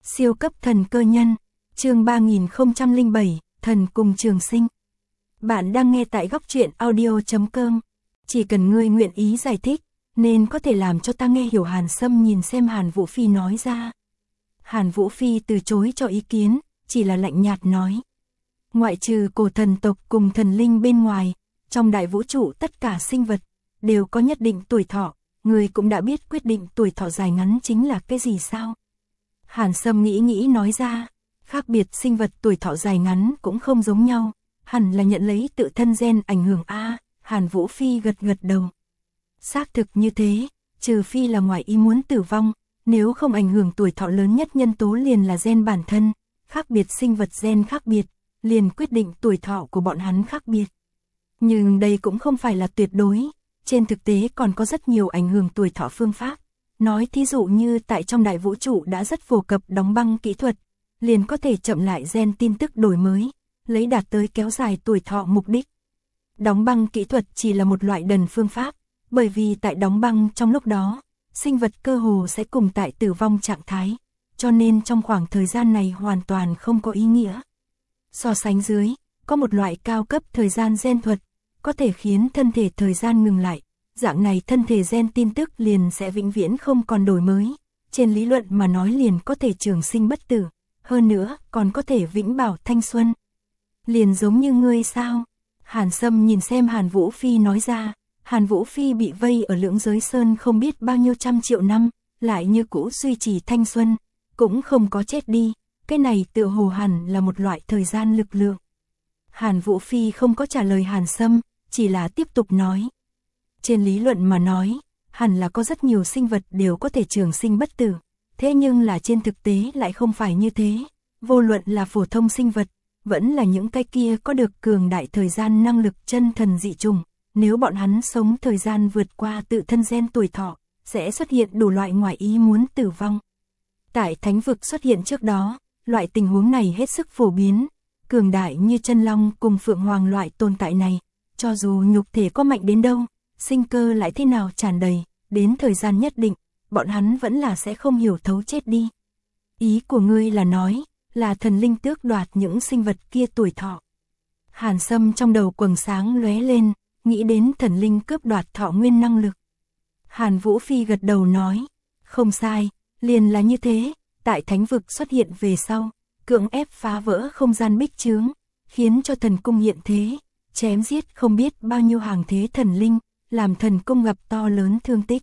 Siêu cấp thần cơ nhân, chương 3007, thần cùng trường sinh. Bạn đang nghe tại góc truyện audio.com. Chỉ cần ngươi nguyện ý giải thích, nên có thể làm cho ta nghe hiểu. Hàn Sâm nhìn xem Hàn Vũ Phi nói ra. Hàn Vũ Phi từ chối cho ý kiến, chỉ là lạnh nhạt nói. Ngoại trừ cổ thần tộc cùng thần linh bên ngoài, trong đại vũ trụ tất cả sinh vật, đều có nhất định tuổi thọ, người cũng đã biết quyết định tuổi thọ dài ngắn chính là cái gì sao? Hàn Sâm nghĩ nói ra, khác biệt sinh vật tuổi thọ dài ngắn cũng không giống nhau, hẳn là nhận lấy tự thân gen ảnh hưởng a. Hàn Vũ Phi gật đầu. Xác thực như thế, trừ phi là ngoài ý muốn tử vong, nếu không ảnh hưởng tuổi thọ lớn nhất nhân tố liền là gen bản thân, khác biệt sinh vật gen khác biệt, liền quyết định tuổi thọ của bọn hắn khác biệt. Nhưng đây cũng không phải là tuyệt đối, trên thực tế còn có rất nhiều ảnh hưởng tuổi thọ phương pháp. Nói thí dụ như tại trong đại vũ trụ đã rất phổ cập đóng băng kỹ thuật, liền có thể chậm lại gen tin tức đổi mới, lấy đạt tới kéo dài tuổi thọ mục đích. Đóng băng kỹ thuật chỉ là một loại đần phương pháp, bởi vì tại đóng băng trong lúc đó, sinh vật cơ hồ sẽ cùng tại tử vong trạng thái, cho nên trong khoảng thời gian này hoàn toàn không có ý nghĩa. So sánh dưới, có một loại cao cấp thời gian gen thuật, có thể khiến thân thể thời gian ngừng lại. Dạng này thân thể gen tin tức liền sẽ vĩnh viễn không còn đổi mới, trên lý luận mà nói liền có thể trường sinh bất tử, hơn nữa còn có thể vĩnh bảo thanh xuân. Liền giống như ngươi sao? Hàn Sâm nhìn xem Hàn Vũ Phi nói ra. Hàn Vũ Phi bị vây ở Lưỡng Giới Sơn không biết bao nhiêu trăm triệu năm, lại như cũ duy trì thanh xuân, cũng không có chết đi, cái này tựa hồ hẳn là một loại thời gian lực lượng. Hàn Vũ Phi không có trả lời Hàn Sâm, chỉ là tiếp tục nói. Trên lý luận mà nói, hẳn là có rất nhiều sinh vật đều có thể trường sinh bất tử, thế nhưng là trên thực tế lại không phải như thế, vô luận là phổ thông sinh vật, vẫn là những cái kia có được cường đại thời gian năng lực chân thần dị trùng, nếu bọn hắn sống thời gian vượt qua tự thân gen tuổi thọ, sẽ xuất hiện đủ loại ngoại ý muốn tử vong. Tại thánh vực xuất hiện trước đó, loại tình huống này hết sức phổ biến, cường đại như chân long cùng phượng hoàng loại tồn tại này, cho dù nhục thể có mạnh đến đâu, sinh cơ lại thế nào tràn đầy, đến thời gian nhất định, bọn hắn vẫn là sẽ không hiểu thấu chết đi. Ý của ngươi là nói, là thần linh tước đoạt những sinh vật kia tuổi thọ. Hàn Sâm trong đầu quầng sáng lóe lên, nghĩ đến thần linh cướp đoạt thọ nguyên năng lực. Hàn Vũ Phi gật đầu nói, không sai, liền là như thế, tại thánh vực xuất hiện về sau, cưỡng ép phá vỡ không gian bích chướng, khiến cho thần cung hiện thế, chém giết không biết bao nhiêu hàng thế thần linh, làm thần cung gặp to lớn thương tích.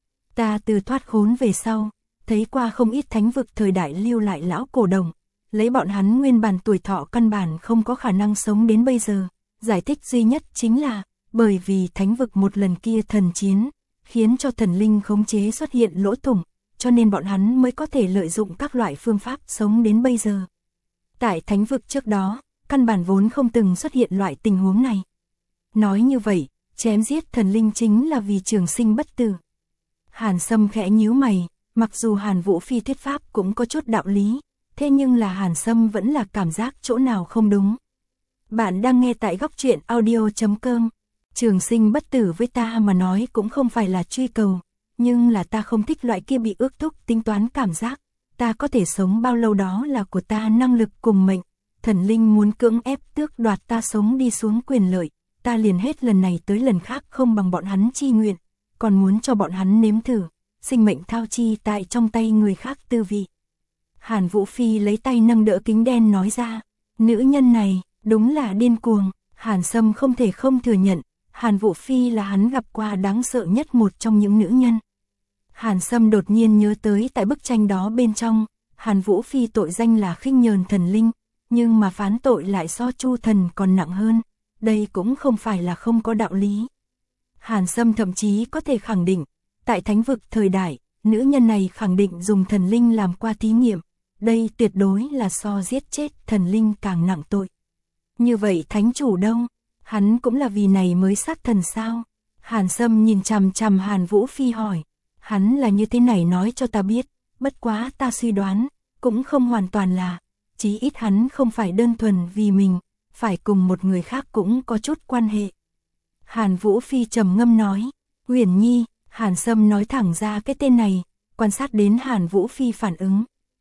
Ta từ thoát khốn về sau, thấy qua không ít thánh vực thời đại lưu lại lão cổ đồng, lấy bọn hắn nguyên bản tuổi thọ căn bản không có khả năng sống đến bây giờ, giải thích duy nhất chính là, bởi vì thánh vực một lần kia thần chiến, khiến cho thần linh khống chế xuất hiện lỗ thủng, cho nên bọn hắn mới có thể lợi dụng các loại phương pháp sống đến bây giờ. Tại thánh vực trước đó, căn bản vốn không từng xuất hiện loại tình huống này. Nói như vậy, chém giết thần linh chính là vì trường sinh bất tử. Hàn Sâm khẽ nhíu mày, mặc dù Hàn Vũ Phi thuyết pháp cũng có chút đạo lý, thế nhưng là Hàn Sâm vẫn là cảm giác chỗ nào không đúng. Bạn đang nghe tại góc truyện audio.com. Trường sinh bất tử với ta mà nói cũng không phải là truy cầu, nhưng là ta không thích loại kia bị ước thúc tính toán cảm giác. Ta có thể sống bao lâu đó là của ta năng lực cùng mệnh. Thần linh muốn cưỡng ép tước đoạt ta sống đi xuống quyền lợi, ta liền hết lần này tới lần khác không bằng bọn hắn chi nguyện, còn muốn cho bọn hắn nếm thử, sinh mệnh thao chi tại trong tay người khác tư vị. Hàn Vũ Phi lấy tay nâng đỡ kính đen nói ra, nữ nhân này, đúng là điên cuồng. Hàn Sâm không thể không thừa nhận, Hàn Vũ Phi là hắn gặp qua đáng sợ nhất một trong những nữ nhân. Hàn Sâm đột nhiên nhớ tới tại bức tranh đó bên trong, Hàn Vũ Phi tội danh là khinh nhờn thần linh, nhưng mà phán tội lại so Chu thần còn nặng hơn, đây cũng không phải là không có đạo lý. Hàn Sâm thậm chí có thể khẳng định, tại thánh vực thời đại, nữ nhân này khẳng định dùng thần linh làm qua thí nghiệm, đây tuyệt đối là so giết chết thần linh càng nặng tội. Như vậy thánh chủ đâu? Hắn cũng là vì này mới sát thần sao? Hàn Sâm nhìn chằm chằm Hàn Vũ Phi hỏi, hắn là như thế này nói cho ta biết, bất quá ta suy đoán, cũng không hoàn toàn là, chí ít hắn không phải đơn thuần vì mình, phải cùng một người khác cũng có chút quan hệ. Hàn Vũ Phi trầm ngâm nói, Huyền Nhi. Hàn Sâm nói thẳng ra cái tên này, quan sát đến Hàn Vũ Phi phản ứng.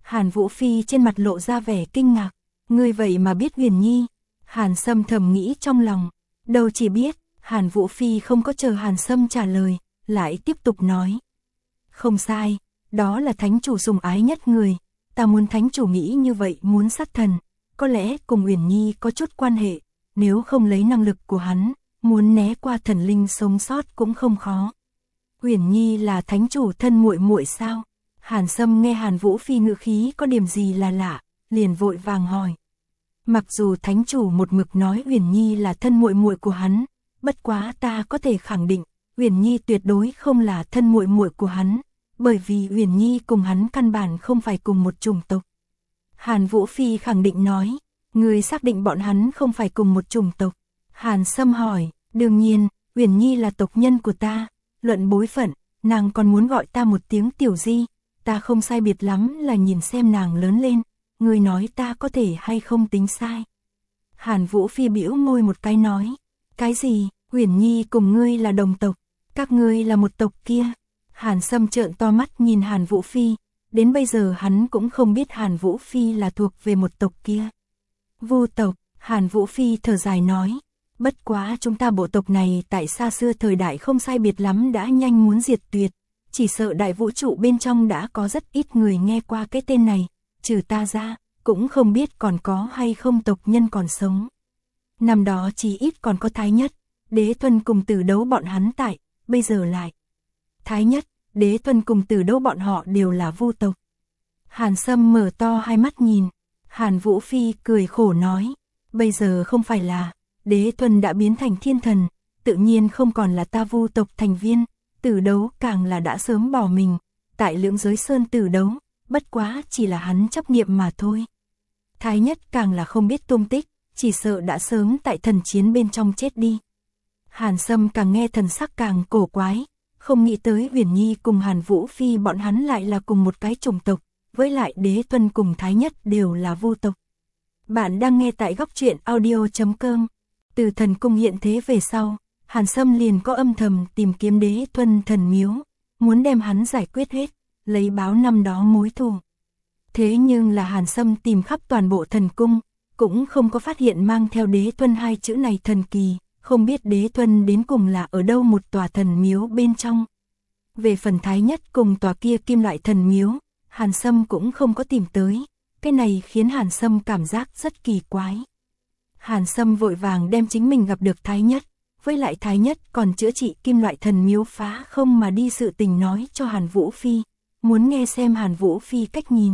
Hàn Vũ Phi trên mặt lộ ra vẻ kinh ngạc, ngươi vậy mà biết Huyền Nhi. Hàn Sâm thầm nghĩ trong lòng, đâu chỉ biết. Hàn Vũ Phi không có chờ Hàn Sâm trả lời, lại tiếp tục nói. Không sai, đó là thánh chủ sủng ái nhất người, ta muốn thánh chủ nghĩ như vậy muốn sát thần, có lẽ cùng Uyển Nhi có chút quan hệ, nếu không lấy năng lực của hắn, muốn né qua thần linh sống sót cũng không khó. Uyển Nhi là thánh chủ thân muội muội sao? Hàn Sâm nghe Hàn Vũ Phi ngữ khí có điểm gì là lạ, liền vội vàng hỏi. Mặc dù thánh chủ một mực nói Uyển Nhi là thân muội muội của hắn, bất quá ta có thể khẳng định, Uyển Nhi tuyệt đối không là thân muội muội của hắn, bởi vì Uyển Nhi cùng hắn căn bản không phải cùng một chủng tộc. Hàn Vũ Phi khẳng định nói, người xác định bọn hắn không phải cùng một chủng tộc. Hàn Sâm hỏi, đương nhiên, Uyển Nhi là tộc nhân của ta, luận bối phận, nàng còn muốn gọi ta một tiếng tiểu di, ta không sai biệt lắm là nhìn xem nàng lớn lên, người nói ta có thể hay không tính sai. Hàn Vũ Phi bĩu môi một cái nói, cái gì, Uyển Nhi cùng ngươi là đồng tộc, các ngươi là một tộc kia. Hàn Sâm trợn to mắt nhìn Hàn Vũ Phi, đến bây giờ hắn cũng không biết Hàn Vũ Phi là thuộc về một tộc kia. Vu tộc, Hàn Vũ Phi thở dài nói, bất quá chúng ta bộ tộc này tại xa xưa thời đại không sai biệt lắm đã nhanh muốn diệt tuyệt, chỉ sợ đại vũ trụ bên trong đã có rất ít người nghe qua cái tên này, trừ ta ra, cũng không biết còn có hay không tộc nhân còn sống. Năm đó chỉ ít còn có Thái Nhất, Đế Thuần cùng Tử Đấu bọn hắn tại, bây giờ lại. Thái Nhất, Đế Thuần cùng Tử Đấu bọn họ đều là Vu tộc. Hàn Sâm mở to hai mắt nhìn, Hàn Vũ Phi cười khổ nói, bây giờ không phải là, Đế Thuần đã biến thành thiên thần, tự nhiên không còn là ta Vu tộc thành viên, Tử Đấu càng là đã sớm bỏ mình, tại Lưỡng Giới Sơn Tử Đấu, bất quá chỉ là hắn chấp niệm mà thôi. Thái Nhất càng là không biết tung tích, chỉ sợ đã sớm tại thần chiến bên trong chết đi. Hàn Sâm càng nghe thần sắc càng cổ quái, không nghĩ tới Uyển Nhi cùng Hàn Vũ Phi bọn hắn lại là cùng một cái chủng tộc, với lại Đế Tuân cùng Thái Nhất đều là Vu tộc. Bạn đang nghe tại góc truyện audio.com. Từ thần cung hiện thế về sau, Hàn Sâm liền có âm thầm tìm kiếm Đế Tuân thần miếu, muốn đem hắn giải quyết hết, lấy báo năm đó mối thù. Thế nhưng là Hàn Sâm tìm khắp toàn bộ thần cung, cũng không có phát hiện mang theo Đế Tuân hai chữ này thần kỳ, không biết Đế Tuân đến cùng là ở đâu một tòa thần miếu bên trong. Về phần Thái Nhất cùng tòa kia kim loại thần miếu, Hàn Sâm cũng không có tìm tới, cái này khiến Hàn Sâm cảm giác rất kỳ quái. Hàn Sâm vội vàng đem chính mình gặp được Thái Nhất, với lại Thái Nhất còn chữa trị kim loại thần miếu phá không mà đi sự tình nói cho Hàn Vũ Phi, muốn nghe xem Hàn Vũ Phi cách nhìn.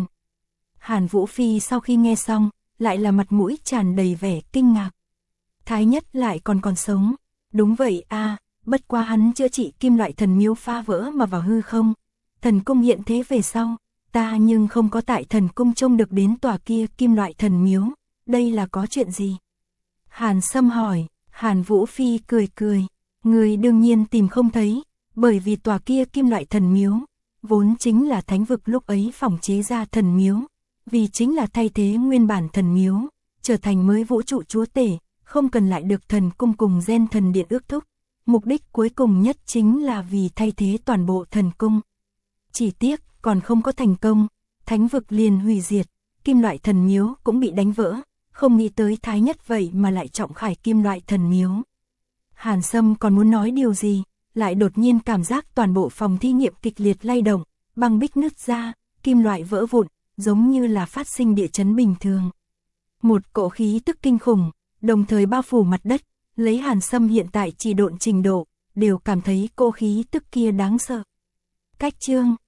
Hàn Vũ Phi sau khi nghe xong, lại là mặt mũi tràn đầy vẻ kinh ngạc. Thái Nhất lại còn sống, đúng vậy a, bất quá hắn chữa trị kim loại thần miếu phá vỡ mà vào hư không. Thần cung hiện thế về sau, ta nhưng không có tại thần cung trông được đến tòa kia kim loại thần miếu, đây là có chuyện gì? Hàn Sâm hỏi, Hàn Vũ Phi cười, người đương nhiên tìm không thấy, bởi vì tòa kia kim loại thần miếu, vốn chính là thánh vực lúc ấy phỏng chế ra thần miếu, vì chính là thay thế nguyên bản thần miếu, trở thành mới vũ trụ chúa tể, không cần lại được thần cung cùng gen thần điện ước thúc, mục đích cuối cùng nhất chính là vì thay thế toàn bộ thần cung. Chỉ tiếc, còn không có thành công, thánh vực liền hủy diệt, kim loại thần miếu cũng bị đánh vỡ, không nghĩ tới Thái Nhất vậy mà lại trọng khải kim loại thần miếu. Hàn Sâm còn muốn nói điều gì, lại đột nhiên cảm giác toàn bộ phòng thí nghiệm kịch liệt lay động, băng bích nứt ra, kim loại vỡ vụn, giống như là phát sinh địa chấn bình thường. Một cỗ khí tức kinh khủng, đồng thời bao phủ mặt đất, lấy Hàn Sâm hiện tại trì độn trình độ, đều cảm thấy cỗ khí tức kia đáng sợ. Cách chương